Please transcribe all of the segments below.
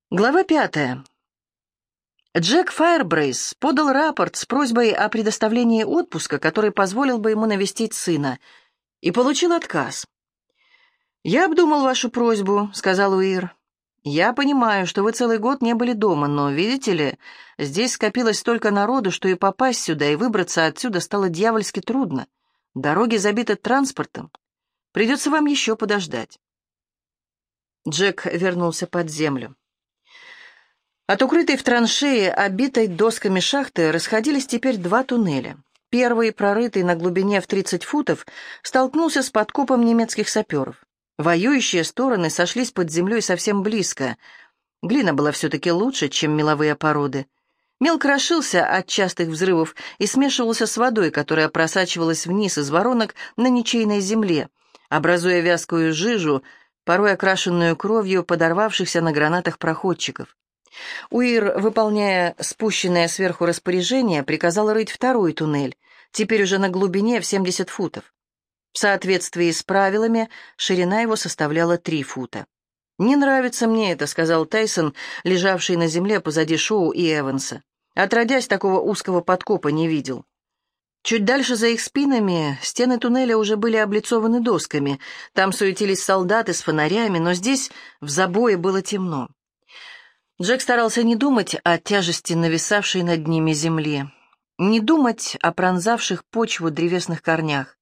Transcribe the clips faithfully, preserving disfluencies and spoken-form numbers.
Глава пятая. Джек Файрбрейс подал рапорт с просьбой о предоставлении отпуска, который позволил бы ему навестить сына, и получил отказ. «Я обдумал вашу просьбу», — сказал Уир. «Я понимаю, что вы целый год не были дома, но, видите ли, здесь скопилось столько народу, что и попасть сюда, и выбраться отсюда стало дьявольски трудно. Дороги забиты транспортом. Придется вам еще подождать». Джек вернулся под землю. От укрытой в траншее, обитой досками шахты, расходились теперь два туннеля. Первый, прорытый на глубине в тридцать футов, столкнулся с подкопом немецких саперов. Воюющие стороны сошлись под землей совсем близко. Глина была все-таки лучше, чем меловые породы. Мел крошился от частых взрывов и смешивался с водой, которая просачивалась вниз из воронок на ничейной земле, образуя вязкую жижу, порой окрашенную кровью подорвавшихся на гранатах проходчиков. Уир, выполняя спущенное сверху распоряжение, приказал рыть второй туннель, теперь уже на глубине в семьдесят футов. В соответствии с правилами, ширина его составляла три фута. «Не нравится мне это», — сказал Тайсон, лежавший на земле позади Шоу и Эванса. «Отродясь, такого узкого подкопа не видел». Чуть дальше за их спинами стены туннеля уже были облицованы досками. Там суетились солдаты с фонарями, но здесь в забое было темно. Джек старался не думать о тяжести нависавшей над ними земли, не думать о пронзавших почву древесных корнях.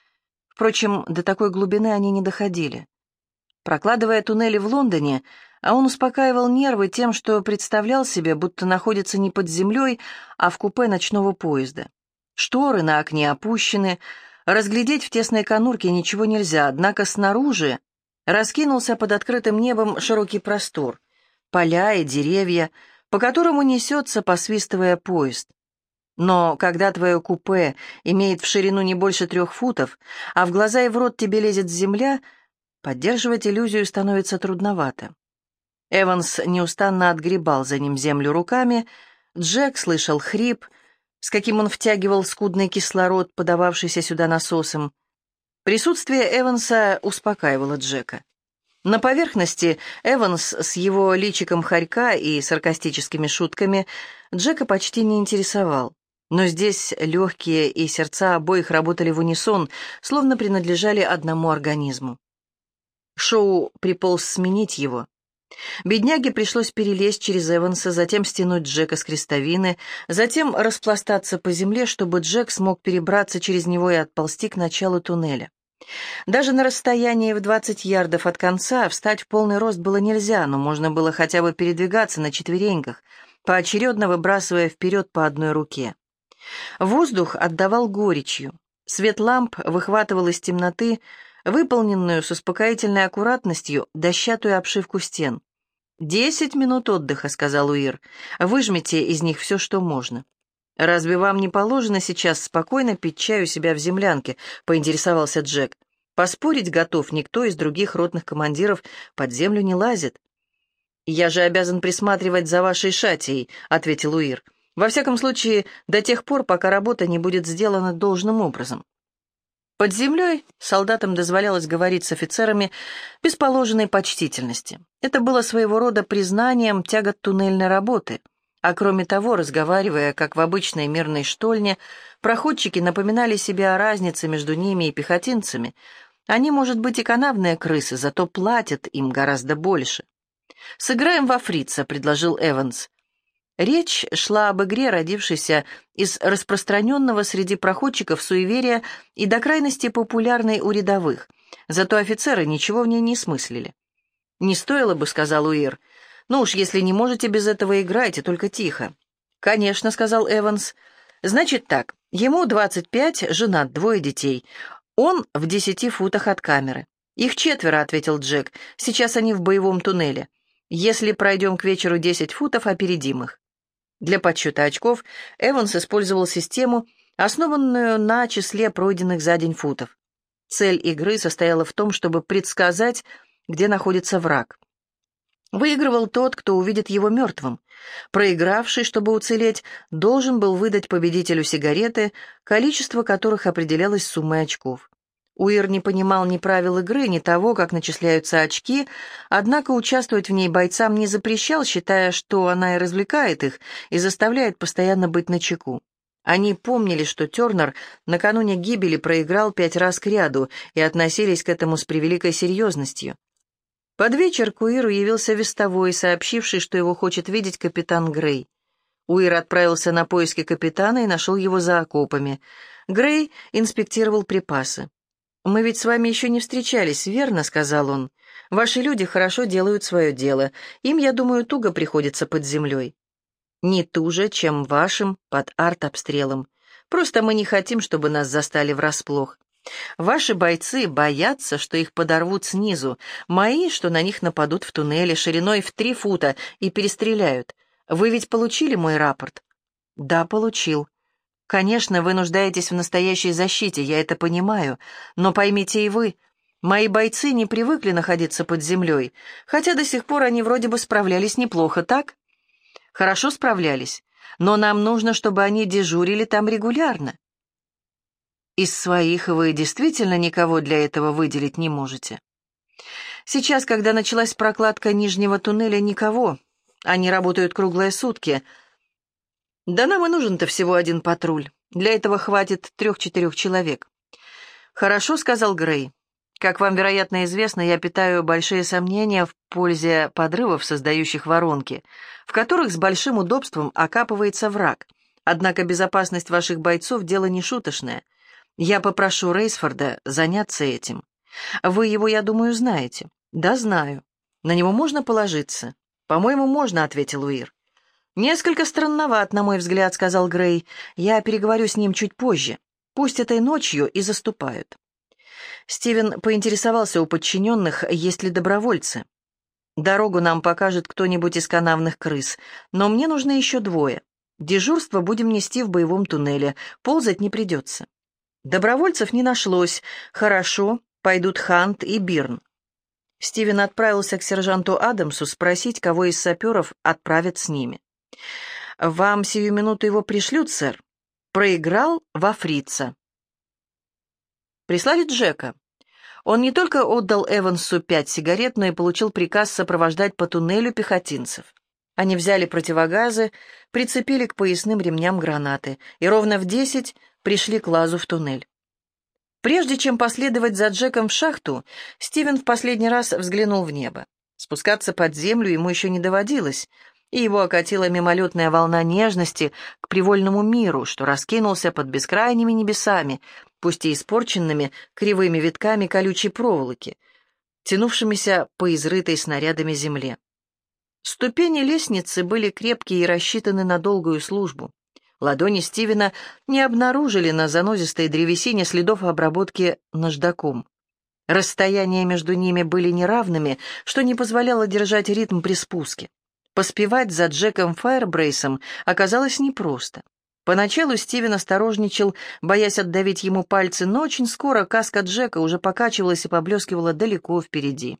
Впрочем, до такой глубины они не доходили. Прокладывая туннели в Лондоне, а он успокаивал нервы тем, что представлял себе, будто находится не под землей, а в купе ночного поезда. Шторы на окне опущены, разглядеть в тесной конурке ничего нельзя, однако снаружи раскинулся под открытым небом широкий простор. Поля и деревья, по которому несется, посвистывая, поезд. Но когда твое купе имеет в ширину не больше трех футов, а в глаза и в рот тебе лезет земля, поддерживать иллюзию становится трудновато. Эванс неустанно отгребал за ним землю руками, Джек слышал хрип, с каким он втягивал скудный кислород, подававшийся сюда насосом. Присутствие Эванса успокаивало Джека. На поверхности Эванс с его личиком хорька и саркастическими шутками Джека почти не интересовал. Но здесь легкие и сердца обоих работали в унисон, словно принадлежали одному организму. Шоу приполз сменить его. Бедняге пришлось перелезть через Эванса, затем стянуть Джека с крестовины, затем распластаться по земле, чтобы Джек смог перебраться через него и отползти к началу туннеля. Даже на расстоянии в двадцать ярдов от конца встать в полный рост было нельзя, но можно было хотя бы передвигаться на четвереньках, поочередно выбрасывая вперед по одной руке. Воздух отдавал горечью. Свет ламп выхватывал из темноты выполненную с успокоительной аккуратностью дощатую обшивку стен. «Десять минут отдыха», — сказал Уир. «Выжмите из них все, что можно». «Разве вам не положено сейчас спокойно пить чай у себя в землянке?» — поинтересовался Джек. «Поспорить готов, никто из других ротных командиров под землю не лазит». «Я же обязан присматривать за вашей шатией», — ответил Уир. «Во всяком случае, до тех пор, пока работа не будет сделана должным образом». Под землей солдатам дозволялось говорить с офицерами без положенной почтительности. Это было своего рода признанием тягот туннельной работы. А кроме того, разговаривая, как в обычной мирной штольне, проходчики напоминали себе о разнице между ними и пехотинцами. Они, может быть, и канавные крысы, зато платят им гораздо больше. «Сыграем во фрица», — предложил Эванс. Речь шла об игре, родившейся из распространенного среди проходчиков суеверия и до крайности популярной у рядовых, зато офицеры ничего в ней не смыслили. «Не стоило бы», — сказал Уир. «Ну уж, если не можете без этого, играйте, только тихо». «Конечно», — сказал Эванс. «Значит так, ему двадцать пять, женат, двое детей. Он в десяти футах от камеры». «Их четверо», — ответил Джек. «Сейчас они в боевом туннеле. Если пройдем к вечеру десять футов, опередим их». Для подсчета очков Эванс использовал систему, основанную на числе пройденных за день футов. Цель игры состояла в том, чтобы предсказать, где находится враг. Выигрывал тот, кто увидит его мертвым. Проигравший, чтобы уцелеть, должен был выдать победителю сигареты, количество которых определялось суммой очков. Уир не понимал ни правил игры, ни того, как начисляются очки, однако участвовать в ней бойцам не запрещал, считая, что она и развлекает их, и заставляет постоянно быть начеку. Они помнили, что Тернер накануне гибели проиграл пять раз кряду, и относились к этому с превеликой серьезностью. Под вечер к Уиру явился вестовой, сообщивший, что его хочет видеть капитан Грей. Уир отправился на поиски капитана и нашел его за окопами. Грей инспектировал припасы. «Мы ведь с вами еще не встречались, верно?» — сказал он. «Ваши люди хорошо делают свое дело. Им, я думаю, туго приходится под землей». «Не туже, чем вашим под артобстрелом. Просто мы не хотим, чтобы нас застали врасплох. Ваши бойцы боятся, что их подорвут снизу, мои, что на них нападут в туннеле шириной в три фута и перестреляют. Вы ведь получили мой рапорт?» «Да, получил. Конечно, вы нуждаетесь в настоящей защите, я это понимаю, но поймите и вы, мои бойцы не привыкли находиться под землей, хотя до сих пор они вроде бы справлялись неплохо, так? Хорошо справлялись, но нам нужно, чтобы они дежурили там регулярно. Из своих вы действительно никого для этого выделить не можете. Сейчас, когда началась прокладка нижнего туннеля, никого. Они работают круглые сутки. Да нам и нужен-то всего один патруль. Для этого хватит трех-четырех человек. «Хорошо», — сказал Грей. «Как вам, вероятно, известно, я питаю большие сомнения в пользе подрывов, создающих воронки, в которых с большим удобством окапывается враг. Однако безопасность ваших бойцов — дело не шуточное. Я попрошу Рейсфорда заняться этим. Вы его, я думаю, знаете». «Да, знаю. На него можно положиться?» «По-моему, можно», — ответил Уир. «Несколько странноват, на мой взгляд», — сказал Грей. «Я переговорю с ним чуть позже. Пусть этой ночью и заступают». Стивен поинтересовался у подчиненных, есть ли добровольцы. «Дорогу нам покажет кто-нибудь из канавных крыс, но мне нужны еще двое. Дежурство будем нести в боевом туннеле, ползать не придется». Добровольцев не нашлось. «Хорошо, пойдут Хант и Бирн». Стивен отправился к сержанту Адамсу спросить, кого из саперов отправят с ними. «Вам сию минуту его пришлют, сэр. Проиграл во фрица». Прислали Джека. Он не только отдал Эвансу пять сигарет, но и получил приказ сопровождать по туннелю пехотинцев. Они взяли противогазы, прицепили к поясным ремням гранаты и ровно в десять пришли к лазу в туннель. Прежде чем последовать за Джеком в шахту, Стивен в последний раз взглянул в небо. Спускаться под землю ему еще не доводилось, и его окатила мимолетная волна нежности к привольному миру, что раскинулся под бескрайними небесами, пусть и испорченными кривыми витками колючей проволоки, тянувшимися по изрытой снарядами земле. Ступени лестницы были крепкие и рассчитаны на долгую службу. Ладони Стивена не обнаружили на занозистой древесине следов обработки наждаком. Расстояния между ними были неравными, что не позволяло держать ритм при спуске. Поспевать за Джеком Файрбрейсом оказалось непросто. Поначалу Стивен осторожничал, боясь отдавить ему пальцы, но очень скоро каска Джека уже покачивалась и поблескивала далеко впереди.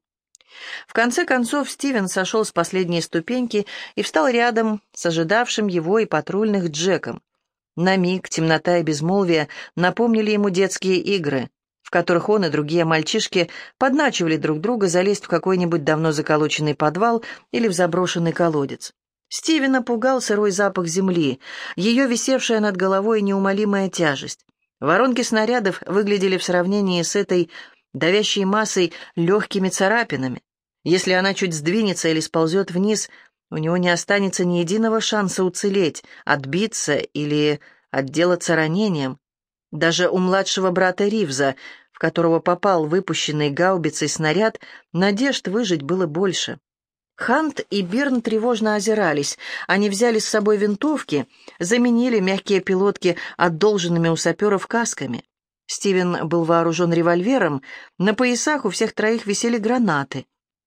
В конце концов Стивен сошел с последней ступеньки и встал рядом с ожидавшим его и патрульных Джеком. На миг темнота и безмолвие напомнили ему детские игры, в которых он и другие мальчишки подначивали друг друга залезть в какой-нибудь давно заколоченный подвал или в заброшенный колодец. Стивена пугал сырой запах земли, ее висевшая над головой неумолимая тяжесть. Воронки снарядов выглядели в сравнении с этой давящей массой легкими царапинами. Если она чуть сдвинется или сползет вниз, у него не останется ни единого шанса уцелеть, отбиться или отделаться ранением. Даже у младшего брата Ривза, в которого попал выпущенный гаубицей снаряд, надежд выжить было больше. Хант и Бирн тревожно озирались. Они взяли с собой винтовки, заменили мягкие пилотки одолженными у саперов касками. Стивен был вооружен револьвером, на поясах у всех троих висели гранаты.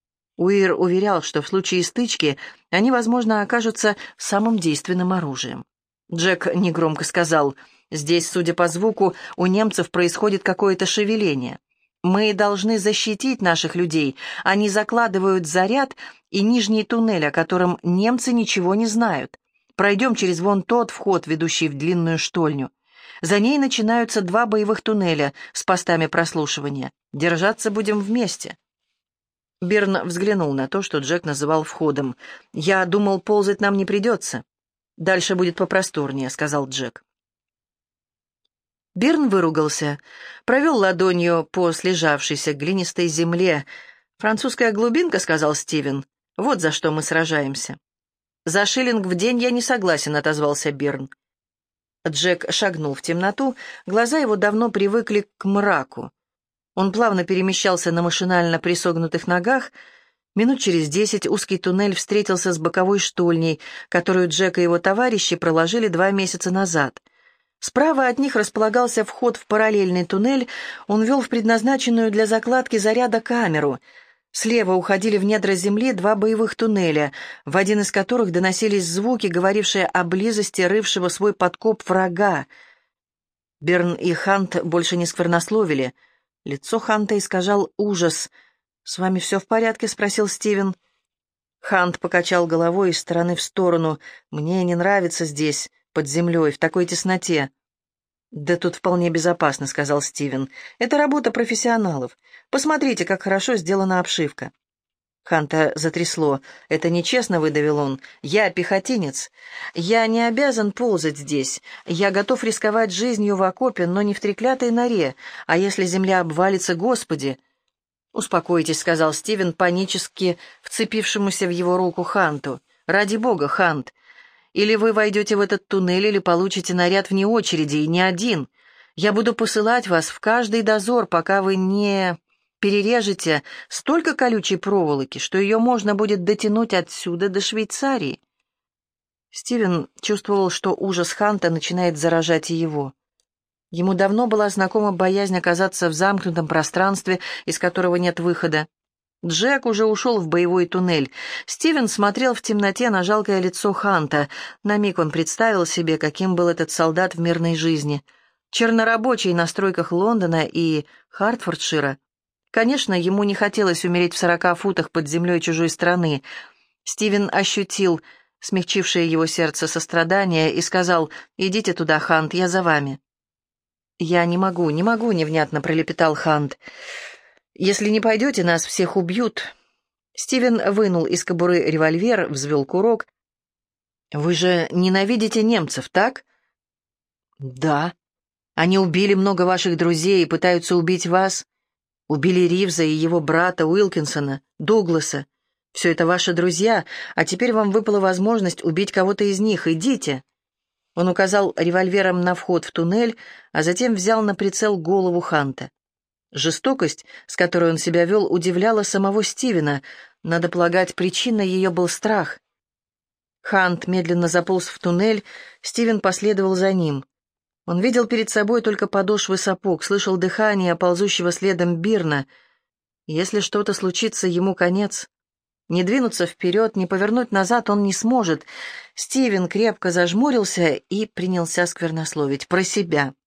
Уир уверял, что в случае стычки они, возможно, окажутся самым действенным оружием. Джек негромко сказал: «Здесь, судя по звуку, у немцев происходит какое-то шевеление. Мы должны защитить наших людей. Они закладывают заряд и нижний туннель, о котором немцы ничего не знают. Пройдем через вон тот вход, ведущий в длинную штольню. За ней начинаются два боевых туннеля с постами прослушивания. Держаться будем вместе». Бирн взглянул на то, что Джек называл входом. «Я думал, ползать нам не придется. Дальше будет попросторнее», — сказал Джек. Бирн выругался, провел ладонью по слежавшейся глинистой земле. «Французская глубинка», — сказал Стивен. «Вот за что мы сражаемся». «За шиллинг в день я не согласен», — отозвался Бирн. Джек шагнул в темноту, глаза его давно привыкли к мраку. Он плавно перемещался на машинально присогнутых ногах. Минут через десять узкий туннель встретился с боковой штольней, которую Джек и его товарищи проложили два месяца назад. Справа от них располагался вход в параллельный туннель, он вел в предназначенную для закладки заряда камеру. Слева уходили в недра земли два боевых туннеля, в один из которых доносились звуки, говорившие о близости рывшего свой подкоп врага. Берн и Хант больше не сквернословили. Лицо Ханта искажал ужас. «С вами все в порядке?» — спросил Стивен. Хант покачал головой из стороны в сторону. «Мне не нравится здесь, под землей, в такой тесноте». «Да тут вполне безопасно», — сказал Стивен. «Это работа профессионалов. Посмотрите, как хорошо сделана обшивка». Ханта затрясло. «Это нечестно», — выдавил он. «Я пехотинец. Я не обязан ползать здесь. Я готов рисковать жизнью в окопе, но не в треклятой норе. А если земля обвалится, Господи!» «Успокойтесь», — сказал Стивен, панически вцепившемуся в его руку Ханту. «Ради бога, Хант. Или вы войдете в этот туннель, или получите наряд вне очереди, и не один. Я буду посылать вас в каждый дозор, пока вы не перережете столько колючей проволоки, что ее можно будет дотянуть отсюда до Швейцарии». Стивен чувствовал, что ужас Ханта начинает заражать и его. Ему давно была знакома боязнь оказаться в замкнутом пространстве, из которого нет выхода. Джек уже ушел в боевой туннель. Стивен смотрел в темноте на жалкое лицо Ханта. На миг он представил себе, каким был этот солдат в мирной жизни. Чернорабочий на стройках Лондона и Хартфордшира. Конечно, ему не хотелось умереть в сорока футах под землей чужой страны. Стивен ощутил смягчившее его сердце сострадание и сказал: «Идите туда, Хант, я за вами». «Я не могу, не могу», — невнятно пролепетал Хант. «Если не пойдете, нас всех убьют». Стивен вынул из кобуры револьвер, взвел курок. «Вы же ненавидите немцев, так?» «Да. Они убили много ваших друзей и пытаются убить вас. Убили Ривза и его брата Уилкинсона, Дугласа. Все это ваши друзья, а теперь вам выпала возможность убить кого-то из них. Идите». Он указал револьвером на вход в туннель, а затем взял на прицел голову Ханта. Жестокость, с которой он себя вел, удивляла самого Стивена. Надо полагать, причиной ее был страх. Хант медленно заполз в туннель, Стивен последовал за ним. Он видел перед собой только подошвы сапог, слышал дыхание ползущего следом Бирна. Если что-то случится, ему конец. Не двинуться вперед, не повернуть назад он не сможет. Стивен крепко зажмурился и принялся сквернословить про себя.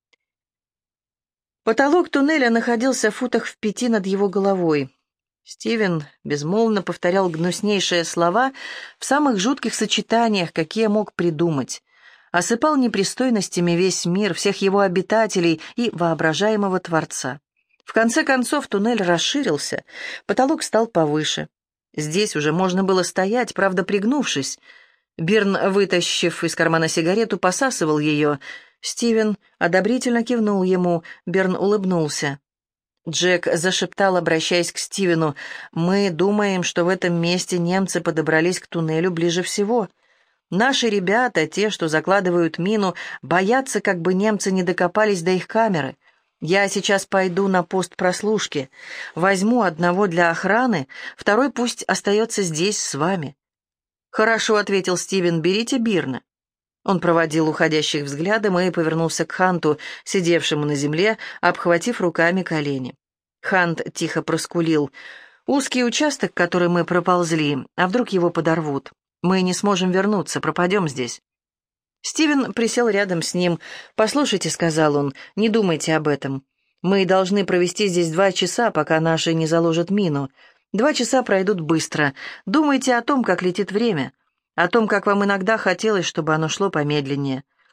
Потолок туннеля находился в футах в пяти над его головой. Стивен безмолвно повторял гнуснейшие слова в самых жутких сочетаниях, какие мог придумать. Осыпал непристойностями весь мир, всех его обитателей и воображаемого Творца. В конце концов туннель расширился, потолок стал повыше. Здесь уже можно было стоять, правда, пригнувшись. Бирн, вытащив из кармана сигарету, посасывал ее. Стивен одобрительно кивнул ему, Бирн улыбнулся. Джек зашептал, обращаясь к Стивену: «Мы думаем, что в этом месте немцы подобрались к туннелю ближе всего. Наши ребята, те, что закладывают мину, боятся, как бы немцы не докопались до их камеры. Я сейчас пойду на пост прослушки. Возьму одного для охраны, второй пусть остается здесь с вами». «Хорошо», — ответил Стивен, — «берите Бирна». Он проводил уходящих взглядом и повернулся к Ханту, сидевшему на земле, обхватив руками колени. Хант тихо проскулил: «Узкий участок, который мы проползли, а вдруг его подорвут? Мы не сможем вернуться, пропадем здесь». Стивен присел рядом с ним. «Послушайте», — сказал он, — «не думайте об этом. Мы должны провести здесь два часа, пока наши не заложат мину. Два часа пройдут быстро. Думайте о том, как летит время, о том, как вам иногда хотелось, чтобы оно шло помедленнее.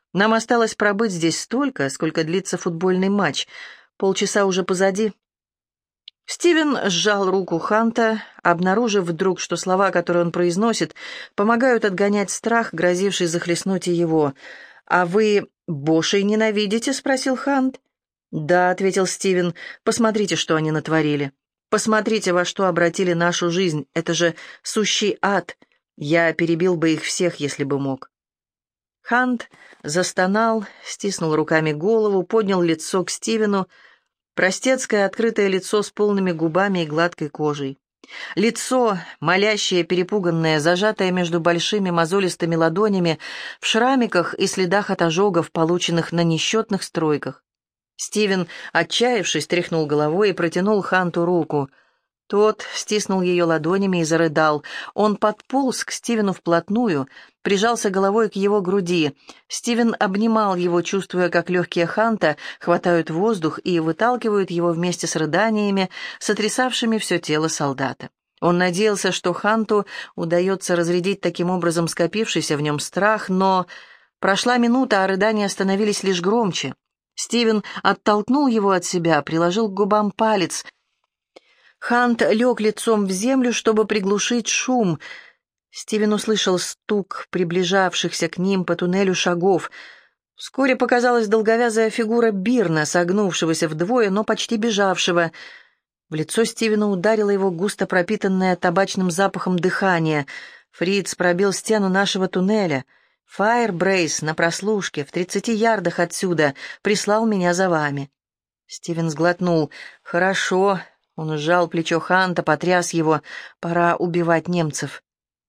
Нам осталось пробыть здесь столько, сколько длится футбольный матч. Полчаса уже позади». Стивен сжал руку Ханта, обнаружив вдруг, что слова, которые он произносит, помогают отгонять страх, грозивший захлестнуть и его. «А вы Бошей ненавидите?» — спросил Хант. «Да», — ответил Стивен, — «посмотрите, что они натворили. Посмотрите, во что обратили нашу жизнь. Это же сущий ад. Я перебил бы их всех, если бы мог». Хант застонал, стиснул руками голову, поднял лицо к Стивену. Простецкое открытое лицо с полными губами и гладкой кожей. Лицо, молящее, перепуганное, зажатое между большими мозолистыми ладонями, в шрамиках и следах от ожогов, полученных на несчетных стройках. Стивен, отчаявшись, тряхнул головой и протянул Ханту руку. Тот стиснул ее ладонями и зарыдал. Он подполз к Стивену вплотную, прижался головой к его груди. Стивен обнимал его, чувствуя, как легкие Ханта хватают воздух и выталкивают его вместе с рыданиями, сотрясавшими все тело солдата. Он надеялся, что Ханту удается разрядить таким образом скопившийся в нем страх, но прошла минута, а рыдания становились лишь громче. Стивен оттолкнул его от себя, приложил к губам палец. Хант лег лицом в землю, чтобы приглушить шум. Стивен услышал стук приближавшихся к ним по туннелю шагов. Вскоре показалась долговязая фигура Бирна, согнувшегося вдвое, но почти бежавшего. В лицо Стивена ударило его густо пропитанное табачным запахом дыхание. «Фриц пробил стену нашего туннеля. Файрбрейс на прослушке, в тридцати ярдах отсюда, прислал меня за вами». Стивен сглотнул. «Хорошо». Он сжал плечо Ханта, потряс его. «Пора убивать немцев».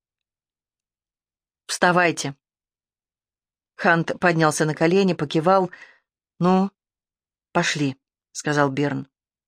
«Вставайте». Хант поднялся на колени, покивал. «Ну, пошли», — сказал Берн.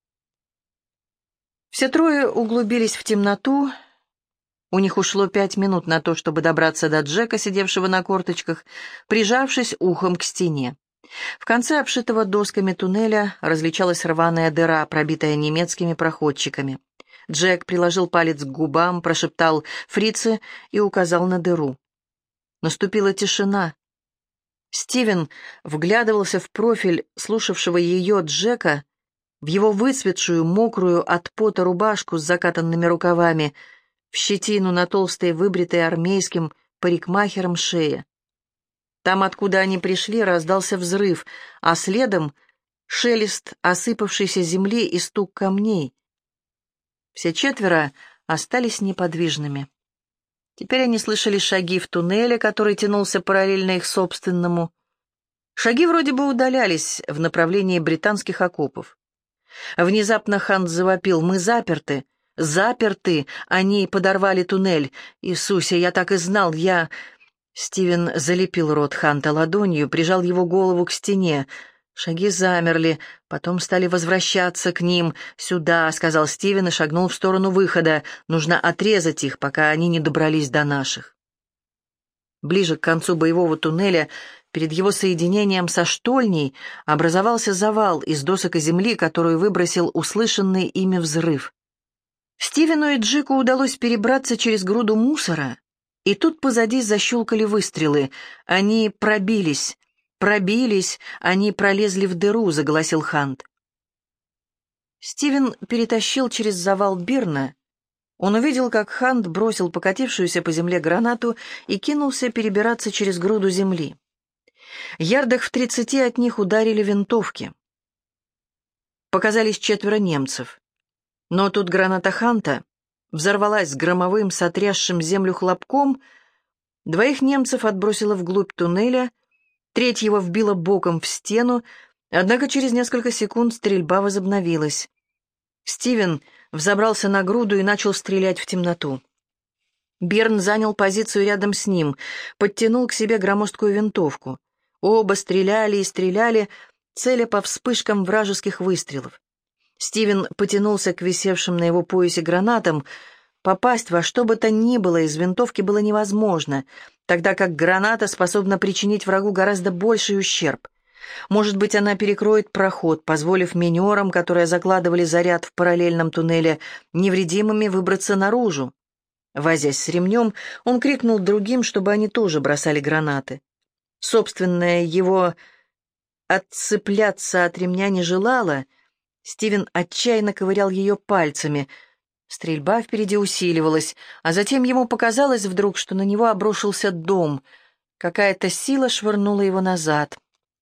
Все трое углубились в темноту. У них ушло пять минут на то, чтобы добраться до Джека, сидевшего на корточках, прижавшись ухом к стене. В конце обшитого досками туннеля различалась рваная дыра, пробитая немецкими проходчиками. Джек приложил палец к губам, прошептал «Фрицы» и указал на дыру. Наступила тишина. Стивен вглядывался в профиль слушавшего ее Джека, в его выцветшую, мокрую от пота рубашку с закатанными рукавами, в щетину на толстой, выбритой армейским парикмахером шее. Там, откуда они пришли, раздался взрыв, а следом шелест осыпавшейся земли и стук камней. Все четверо остались неподвижными. Теперь они слышали шаги в туннеле, который тянулся параллельно их собственному. Шаги вроде бы удалялись в направлении британских окопов. Внезапно Хант завопил: «Мы заперты! Заперты! Они подорвали туннель! Иисусе, я так и знал! Я...» Стивен залепил рот Ханта ладонью, прижал его голову к стене. Шаги замерли, потом стали возвращаться к ним. «Сюда», — сказал Стивен и шагнул в сторону выхода. «Нужно отрезать их, пока они не добрались до наших». Ближе к концу боевого туннеля, перед его соединением со штольней, образовался завал из досок и земли, которую выбросил услышанный ими взрыв. Стивену и Джеку удалось перебраться через груду мусора, и тут позади защелкали выстрелы. Они пробились, пробились, они пролезли в дыру, — заголосил Хант. Стивен перетащил через завал Бирна. Он увидел, как Хант бросил покатившуюся по земле гранату и кинулся перебираться через груду земли. Ярдах в тридцати от них ударили винтовки. Показались четверо немцев. Но тут граната Ханта взорвалась с громовым, сотрясшим землю хлопком. Двоих немцев отбросило вглубь туннеля, третьего вбило боком в стену, однако через несколько секунд стрельба возобновилась. Стивен взобрался на груду и начал стрелять в темноту. Берн занял позицию рядом с ним, подтянул к себе громоздкую винтовку. Оба стреляли и стреляли, целя по вспышкам вражеских выстрелов. Стивен потянулся к висевшим на его поясе гранатам. Попасть во что бы то ни было из винтовки было невозможно, тогда как граната способна причинить врагу гораздо больший ущерб. Может быть, она перекроет проход, позволив минерам, которые закладывали заряд в параллельном туннеле, невредимыми выбраться наружу. Возясь с ремнем, он крикнул другим, чтобы они тоже бросали гранаты. Собственное его отцепляться от ремня не желало. Стивен отчаянно ковырял ее пальцами. Стрельба впереди усиливалась, а затем ему показалось вдруг, что на него обрушился дом. Какая-то сила швырнула его назад.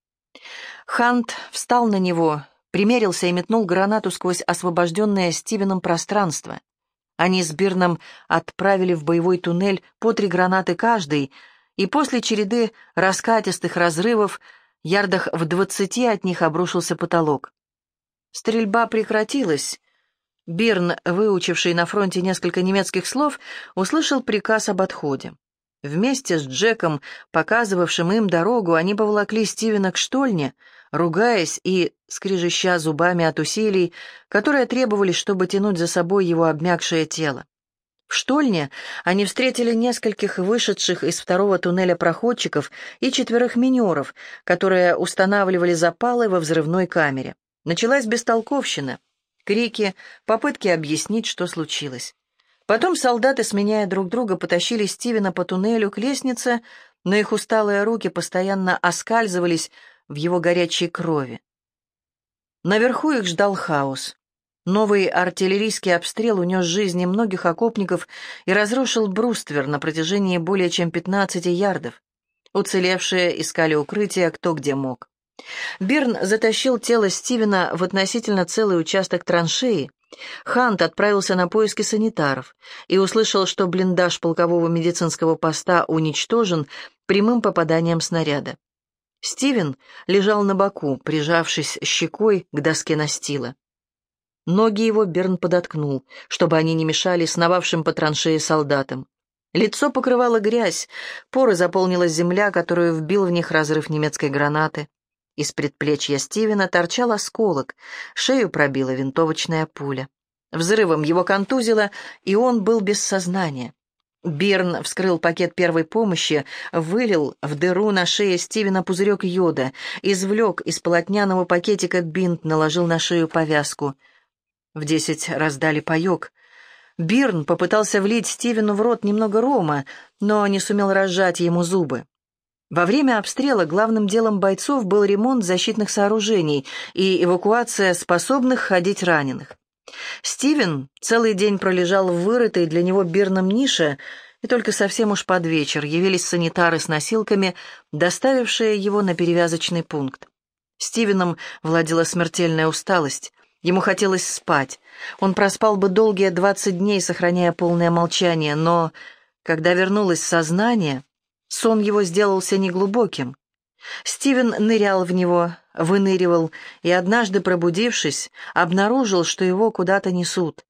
Хант встал на него, примерился и метнул гранату сквозь освобожденное Стивеном пространство. Они с Бирном отправили в боевой туннель по три гранаты каждый, и после череды раскатистых разрывов ярдах в двадцати от них обрушился потолок. Стрельба прекратилась. Бирн, выучивший на фронте несколько немецких слов, услышал приказ об отходе. Вместе с Джеком, показывавшим им дорогу, они поволокли Стивена к штольне, ругаясь и скрежеща зубами от усилий, которые требовались, чтобы тянуть за собой его обмякшее тело. В штольне они встретили нескольких вышедших из второго туннеля проходчиков и четверых минеров, которые устанавливали запалы во взрывной камере. Началась бестолковщина, крики, попытки объяснить, что случилось. Потом солдаты, сменяя друг друга, потащили Стивена по туннелю к лестнице, но их усталые руки постоянно оскальзывались в его горячей крови. Наверху их ждал хаос. Новый артиллерийский обстрел унес жизни многих окопников и разрушил бруствер на протяжении более чем пятнадцати ярдов. Уцелевшие искали укрытия кто где мог. Бирн затащил тело Стивена в относительно целый участок траншеи. Хант отправился на поиски санитаров и услышал, что блиндаж полкового медицинского поста уничтожен прямым попаданием снаряда. Стивен лежал на боку, прижавшись щекой к доске настила. Ноги его Бирн подоткнул, чтобы они не мешали сновавшим по траншее солдатам. Лицо покрывало грязь, поры заполнилась земля, которую вбил в них разрыв немецкой гранаты. Из предплечья Стивена торчал осколок, шею пробила винтовочная пуля. Взрывом его контузило, и он был без сознания. Бирн вскрыл пакет первой помощи, вылил в дыру на шее Стивена пузырек йода, извлек из полотняного пакетика бинт, наложил на шею повязку. В десять раздали паек. Бирн попытался влить Стивену в рот немного рома, но не сумел разжать ему зубы. Во время обстрела главным делом бойцов был ремонт защитных сооружений и эвакуация способных ходить раненых. Стивен целый день пролежал в вырытой для него Бирном нише, и только совсем уж под вечер явились санитары с носилками, доставившие его на перевязочный пункт. Стивеном владела смертельная усталость. Ему хотелось спать. Он проспал бы долгие двадцать дней, сохраняя полное молчание, но, когда вернулось сознание, сон его сделался неглубоким. Стивен нырял в него, выныривал, и однажды, пробудившись, обнаружил, что его куда-то несут.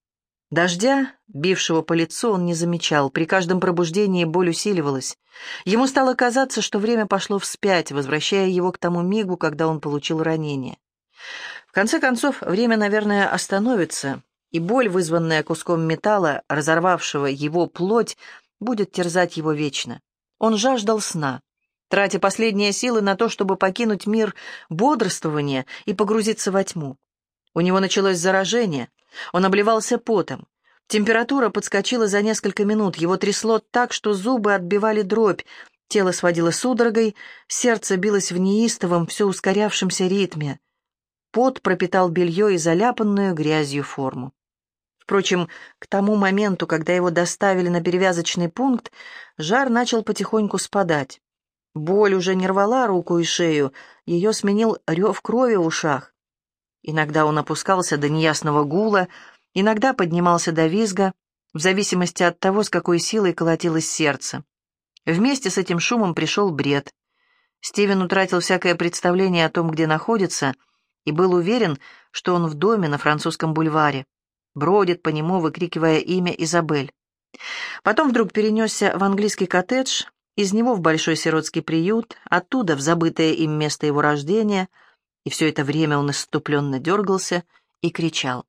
Дождя, бившего по лицу, он не замечал. При каждом пробуждении боль усиливалась. Ему стало казаться, что время пошло вспять, возвращая его к тому мигу, когда он получил ранение. В конце концов, время, наверное, остановится, и боль, вызванная куском металла, разорвавшего его плоть, будет терзать его вечно. Он жаждал сна, тратя последние силы на то, чтобы покинуть мир бодрствования и погрузиться во тьму. У него началось заражение, он обливался потом. Температура подскочила за несколько минут, его трясло так, что зубы отбивали дробь, тело сводило судорогой, сердце билось в неистовом, все ускорявшемся ритме. Пот пропитал белье и заляпанную грязью форму. Впрочем, к тому моменту, когда его доставили на перевязочный пункт, жар начал потихоньку спадать. Боль уже не рвала руку и шею, ее сменил рев крови в ушах. Иногда он опускался до неясного гула, иногда поднимался до визга, в зависимости от того, с какой силой колотилось сердце. Вместе с этим шумом пришел бред. Стивен утратил всякое представление о том, где находится, и был уверен, что он в доме на французском бульваре, бродит по нему, выкрикивая имя Изабель. Потом вдруг перенесся в английский коттедж, из него в большой сиротский приют, оттуда в забытое им место его рождения, и все это время он исступленно дергался и кричал.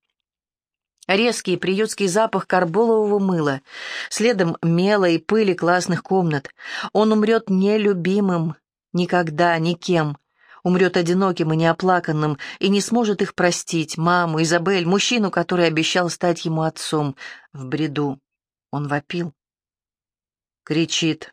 Резкий приютский запах карболового мыла, следом мела и пыли классных комнат. Он умрет нелюбимым, никогда, никем. Умрет одиноким и неоплаканным, и не сможет их простить, маму, Изабель, мужчину, который обещал стать ему отцом. В бреду он вопил. Кричит,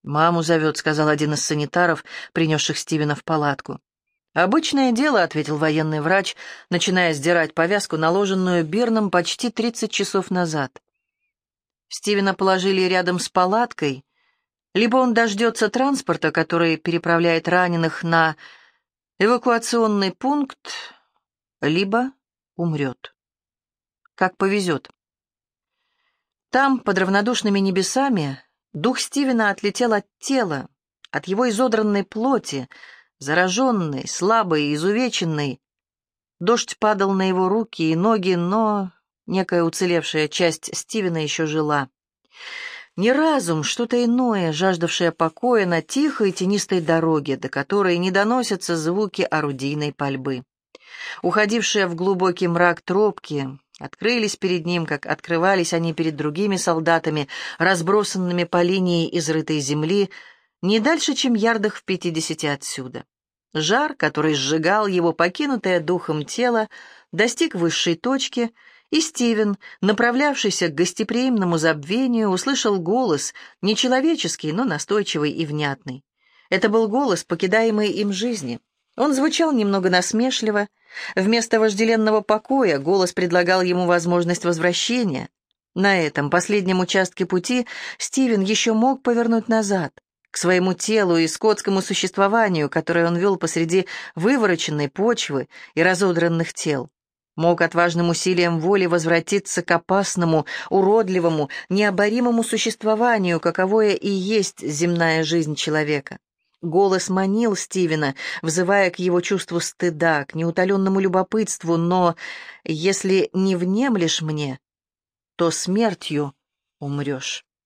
«Маму зовет», — сказал один из санитаров, принесших Стивена в палатку. «Обычное дело», — ответил военный врач, начиная сдирать повязку, наложенную Бирном почти тридцать часов назад. Стивена положили рядом с палаткой. Либо он дождется транспорта, который переправляет раненых на эвакуационный пункт, либо умрет. Как повезет. Там, под равнодушными небесами, дух Стивена отлетел от тела, от его изодранной плоти, зараженный, слабый и изувеченный. Дождь падал на его руки и ноги, но некая уцелевшая часть Стивена еще жила. Не разум, что-то иное, жаждавшее покоя на тихой тенистой дороге, до которой не доносятся звуки орудийной пальбы. Уходившие в глубокий мрак тропки открылись перед ним, как открывались они перед другими солдатами, разбросанными по линии изрытой земли, не дальше, чем ярдах в пятидесяти отсюда. Жар, который сжигал его покинутое духом тело, достиг высшей точки, и Стивен, направлявшийся к гостеприимному забвению, услышал голос, нечеловеческий, но настойчивый и внятный. Это был голос, покидаемый им жизни. Он звучал немного насмешливо. Вместо вожделенного покоя голос предлагал ему возможность возвращения. На этом последнем участке пути Стивен еще мог повернуть назад, к своему телу и скотскому существованию, которое он вел посреди вывороченной почвы и разодранных тел. Мог отважным усилием воли возвратиться к опасному, уродливому, необоримому существованию, каковое и есть земная жизнь человека. Голос манил Стивена, взывая к его чувству стыда, к неутоленному любопытству, но «если не внемлешь мне, то смертью умрешь».